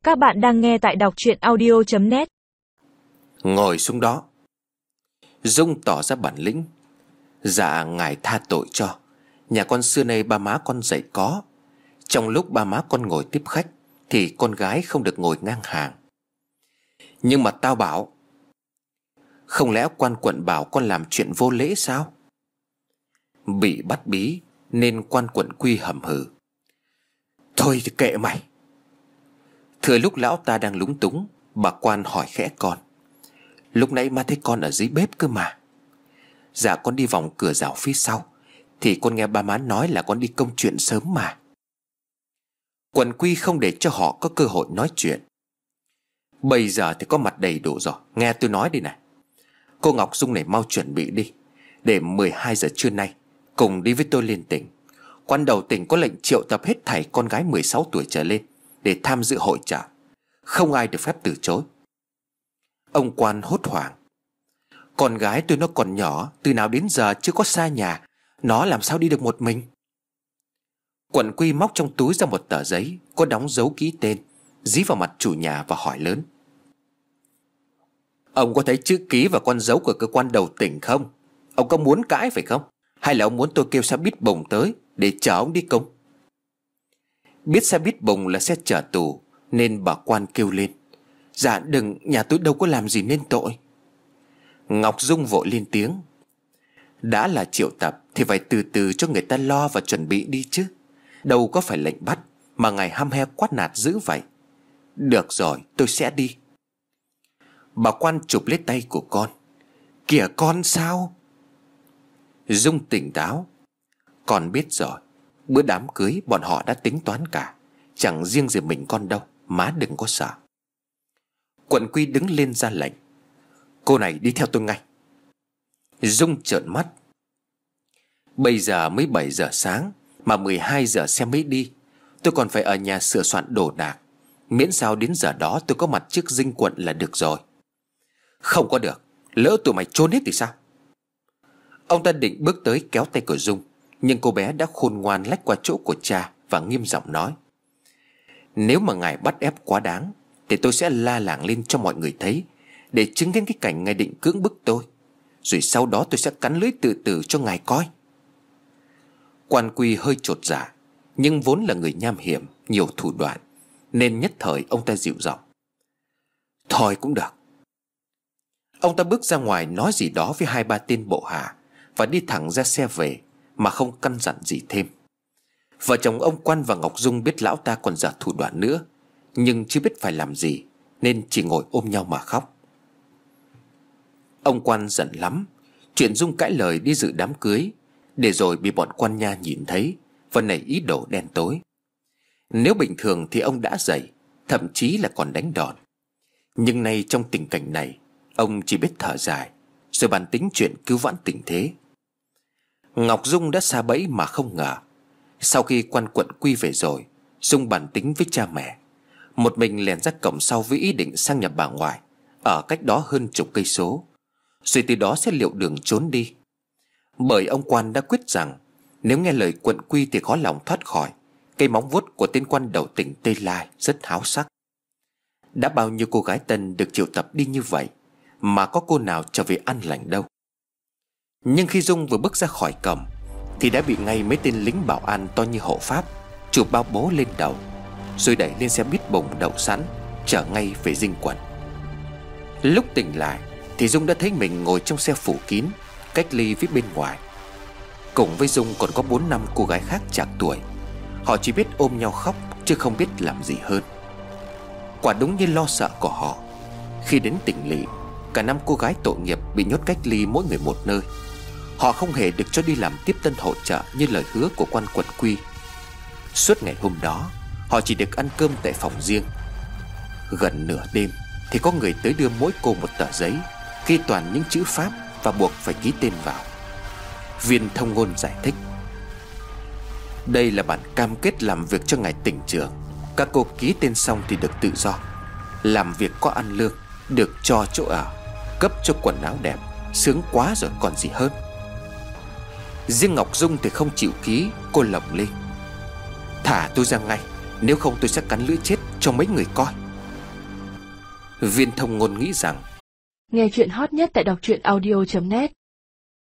Các bạn đang nghe tại đọc truyện audio.net. Ngồi xuống đó. Dung tỏ ra bản lĩnh. Dạ ngài tha tội cho. Nhà con xưa nay ba má con dạy có. Trong lúc ba má con ngồi tiếp khách thì con gái không được ngồi ngang hàng. Nhưng mà tao bảo, không lẽ quan quận bảo con làm chuyện vô lễ sao? Bị bắt bí nên quan quận quy hầm hừ. Thôi thì kệ mày. Thừa lúc lão ta đang lúng túng, bà quan hỏi khẽ con: Lúc nãy má thấy con ở dưới bếp cơ mà. Dạ con đi vòng cửa rào phía sau thì con nghe ba má nói là con đi công chuyện sớm mà. Quận quy không để cho họ có cơ hội nói chuyện. Bây giờ thì có mặt đầy đủ rồi. Nghe tôi nói đi này. Cô Ngọc Dung này mau chuẩn bị đi, để 12 giờ trưa nay cùng đi với tôi lên tỉnh. Quan đầu tỉnh có lệnh triệu tập hết thảy con gái 16 tuổi trở lên để tham dự hội chợ. Không ai được phép từ chối. Ông quan hốt hoảng: Con gái tôi nó còn nhỏ, từ nào đến giờ chưa có xa nhà, nó làm sao đi được một mình? Quận quy móc trong túi ra một tờ giấy có đóng dấu ký tên, dí vào mặt chủ nhà và hỏi lớn: Ông có thấy chữ ký và con dấu của cơ quan đầu tỉnh không? Ông có muốn cãi phải không? Hay là ông muốn tôi kêu xe buýt bùng tới để chở ông đi cùng? Biết xe buýt bùng là xe chở tù nên bà quan kêu lên: Dạ đừng, nhà tôi đâu có làm gì nên tội. Ngọc Dung vội lên tiếng: Đã là triệu tập thì phải từ từ cho người ta lo và chuẩn bị đi chứ. Đâu có phải lệnh bắt mà ngài hăm he quát nạt dữ vậy. Được rồi, tôi sẽ đi. Bà quan chụp lấy tay của con: Kìa con sao? Dung tỉnh táo: Con biết rồi. Bữa đám cưới bọn họ đã tính toán cả. Chẳng riêng gì mình con đâu. Má đừng có sợ. Quận quy đứng lên ra lệnh: Cô này đi theo tôi ngay. Dung trợn mắt: Bây giờ mới 7 giờ sáng mà 12 giờ xe mới đi. Tôi còn phải ở nhà sửa soạn đồ đạc. Miễn sao đến giờ đó tôi có mặt trước dinh quận là được rồi. Không có được. Lỡ tụi mày trốn hết thì sao? Ông ta định bước tới kéo tay của Dung, nhưng cô bé đã khôn ngoan lách qua chỗ của cha và nghiêm giọng nói: Nếu mà ngài bắt ép quá đáng thì tôi sẽ la làng lên cho mọi người thấy, để chứng kiến cái cảnh ngài định cưỡng bức tôi. Rồi sau đó tôi sẽ cắn lưỡi từ từ cho ngài coi. Quan quy hơi chột dạ, nhưng vốn là người nham hiểm, nhiều thủ đoạn, nên nhất thời ông ta dịu giọng: Thôi cũng được. Ông ta bước ra ngoài nói gì đó với 2-3 tên bộ hạ và đi thẳng ra xe về mà không căn dặn gì thêm. Vợ chồng ông Quan và Ngọc Dung biết lão ta còn giả thủ đoạn nữa, nhưng chưa biết phải làm gì nên chỉ ngồi ôm nhau mà khóc. Ông Quan giận lắm. Chuyện Dung cãi lời đi dự đám cưới, để rồi bị bọn quan nha nhìn thấy và nảy ý đồ đen tối. Nếu bình thường thì ông đã dậy, thậm chí là còn đánh đòn. Nhưng nay trong tình cảnh này, ông chỉ biết thở dài rồi bàn tính chuyện cứu vãn tình thế. Ngọc Dung đã sa bẫy mà không ngờ. Sau khi quan quận quy về rồi, Dung bàn tính với cha mẹ, một mình lèn ra cổng sau với ý định sang nhà bà ngoại ở cách đó hơn 10 cây số, rồi từ đó sẽ liệu đường trốn đi. Bởi ông quan đã quyết rằng nếu nghe lời quận quy thì khó lòng thoát khỏi cây móng vuốt của tên quan đầu tỉnh Tây Lai rất háo sắc. Đã bao nhiêu cô gái tân được triệu tập đi như vậy mà có cô nào trở về an lành đâu. Nhưng khi Dung vừa bước ra khỏi cổng thì đã bị ngay mấy tên lính bảo an to như hộ pháp chụp bao bố lên đầu, rồi đẩy lên xe buýt bùng đậu sẵn, chở ngay về dinh quận. Lúc tỉnh lại thì Dung đã thấy mình ngồi trong xe phủ kín, cách ly với bên ngoài. Cùng với Dung còn có 4-5 cô gái khác chạc tuổi. Họ chỉ biết ôm nhau khóc chứ không biết làm gì hơn. Quả đúng như lo sợ của họ. Khi đến tỉnh lỵ, cả 5 cô gái tội nghiệp bị nhốt cách ly mỗi người một nơi. Họ không hề được cho đi làm tiếp tân hội chợ như lời hứa của quan quận quy. Suốt ngày hôm đó, họ chỉ được ăn cơm tại phòng riêng. Gần nửa đêm thì có người tới đưa mỗi cô một tờ giấy ghi toàn những chữ Pháp và buộc phải ký tên vào. Viên thông ngôn giải thích: Đây là bản cam kết làm việc cho ngài tỉnh trưởng. Các cô ký tên xong thì được tự do, làm việc có ăn lương, được cho chỗ ở, cấp cho quần áo đẹp. Sướng quá rồi còn gì hơn. Riêng Ngọc Dung thì không chịu ký. Cô lồng lên: Thả tôi ra ngay, nếu không tôi sẽ cắn lưỡi chết cho mấy người coi. Viên thông ngôn nghĩ rằng nghe chuyện hot nhất tại đọc truyện audio.net